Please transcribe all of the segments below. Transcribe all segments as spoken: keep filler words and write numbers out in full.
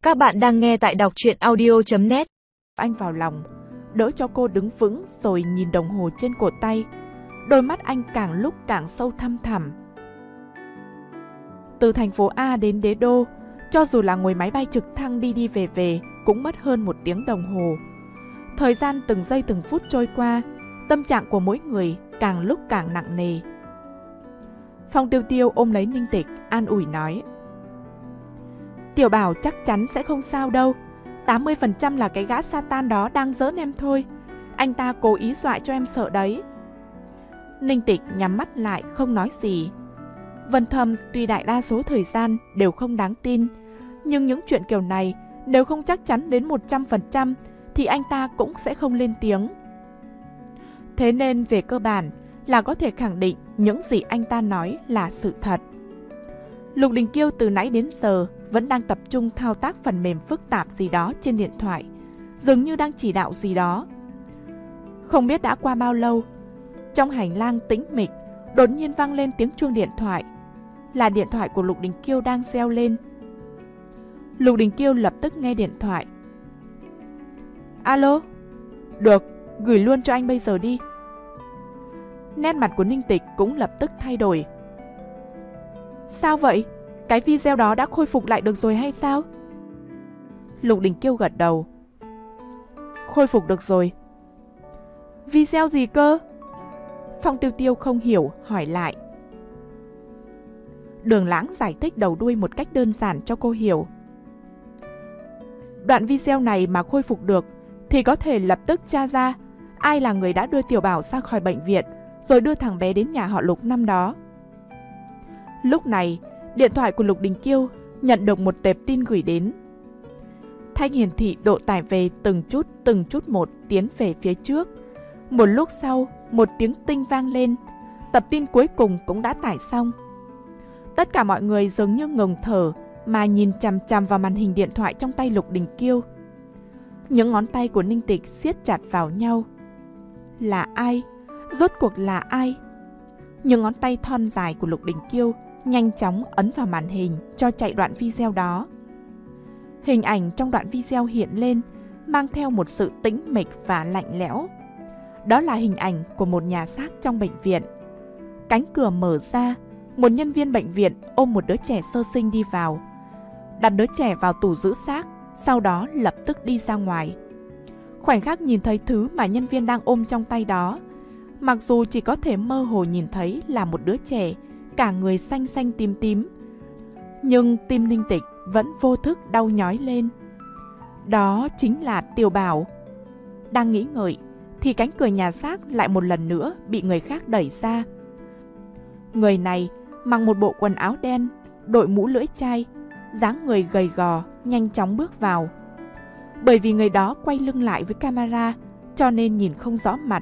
Các bạn đang nghe tại đọc truyện audio chấm net. Anh vào lòng, đỡ cho cô đứng vững rồi nhìn đồng hồ trên cổ tay. Đôi mắt anh càng lúc càng sâu thăm thẳm. Từ thành phố A đến Đế Đô, cho dù là ngồi máy bay trực thăng đi đi về về cũng mất hơn một tiếng đồng hồ. Thời gian từng giây từng phút trôi qua, tâm trạng của mỗi người càng lúc càng nặng nề. Phong Tiêu Tiêu ôm lấy Ninh Tịch, an ủi nói: Tiểu Bảo chắc chắn sẽ không sao đâu, tám mươi phần trăm là cái gã Satan đó đang giỡn em thôi. Anh ta cố ý dọa cho em sợ đấy. Ninh Tịch nhắm mắt lại không nói gì. Vân Thâm tuy đại đa số thời gian đều không đáng tin, nhưng những chuyện kiểu này nếu không chắc chắn đến một trăm phần trăm thì anh ta cũng sẽ không lên tiếng. Thế nên về cơ bản là có thể khẳng định những gì anh ta nói là sự thật. Lục Đình Kiêu từ nãy đến giờ vẫn đang tập trung thao tác phần mềm phức tạp gì đó trên điện thoại, dường như đang chỉ đạo gì đó. Không biết đã qua bao lâu, trong hành lang tĩnh mịch đột nhiên vang lên tiếng chuông điện thoại. Là điện thoại của Lục Đình Kiêu đang reo lên. Lục Đình Kiêu lập tức nghe điện thoại. Alo? Được, gửi luôn cho anh bây giờ đi. Nét mặt của Ninh Tịch cũng lập tức thay đổi. Sao vậy? Cái video đó đã khôi phục lại được rồi hay sao? Lục Đình Kiêu gật đầu. Khôi phục được rồi. Video gì cơ? Phong Tiêu Tiêu không hiểu, hỏi lại. Đường Lãng giải thích đầu đuôi một cách đơn giản cho cô hiểu. Đoạn video này mà khôi phục được thì có thể lập tức tra ra ai là người đã đưa Tiểu Bảo ra khỏi bệnh viện rồi đưa thằng bé đến nhà họ Lục năm đó. Lúc này, điện thoại của Lục Đình Kiêu nhận được một tệp tin gửi đến. Thanh hiển thị độ tải về từng chút từng chút một tiến về phía trước. Một lúc sau, một tiếng tinh vang lên. Tập tin cuối cùng cũng đã tải xong. Tất cả mọi người dường như ngừng thở mà nhìn chằm chằm vào màn hình điện thoại trong tay Lục Đình Kiêu. Những ngón tay của Ninh Tịch siết chặt vào nhau. Là ai? Rốt cuộc là ai? Những ngón tay thon dài của Lục Đình Kiêu nhanh chóng ấn vào màn hình cho chạy đoạn video đó. Hình ảnh trong đoạn video hiện lên mang theo một sự tĩnh mịch và lạnh lẽo. Đó là hình ảnh của một nhà xác trong bệnh viện. Cánh cửa mở ra, một nhân viên bệnh viện ôm một đứa trẻ sơ sinh đi vào, đặt đứa trẻ vào tủ giữ xác, sau đó lập tức đi ra ngoài. Khoảnh khắc nhìn thấy thứ mà nhân viên đang ôm trong tay đó, mặc dù chỉ có thể mơ hồ nhìn thấy là một đứa trẻ, cả người xanh xanh tím tím, nhưng tim Ninh Tịch vẫn vô thức đau nhói lên. Đó chính là Tiểu Bảo. Đang nghĩ ngợi thì cánh cửa nhà xác lại một lần nữa bị người khác đẩy ra. Người này mặc một bộ quần áo đen, đội mũ lưỡi chai, dáng người gầy gò, nhanh chóng bước vào. Bởi vì người đó quay lưng lại với camera cho nên nhìn không rõ mặt.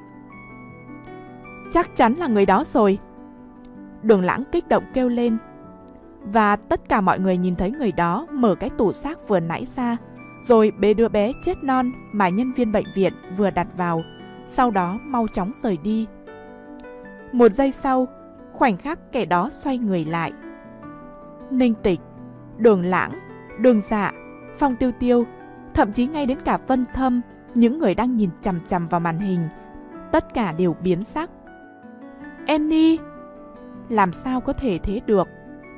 Chắc chắn là người đó rồi. Đường Lãng kích động kêu lên. Và tất cả mọi người nhìn thấy người đó mở cái tủ xác vừa nãy ra, rồi bế đứa bé chết non mà nhân viên bệnh viện vừa đặt vào, sau đó mau chóng rời đi. Một giây sau, khoảnh khắc kẻ đó xoay người lại. Ninh Tịch, Đường Lãng, Đường Dạ, Phong Tiêu Tiêu, thậm chí ngay đến cả Vân Thâm, những người đang nhìn chằm chằm vào màn hình, tất cả đều biến sắc. Annie! Làm sao có thể thế được?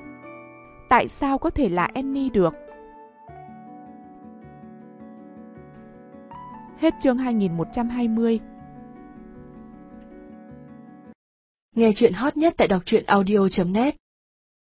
Tại sao có thể là Annie được? Hết chương hai nghìn một trăm hai mươi. Nghe chuyện hot nhất tại đọc truyện audio chấm net.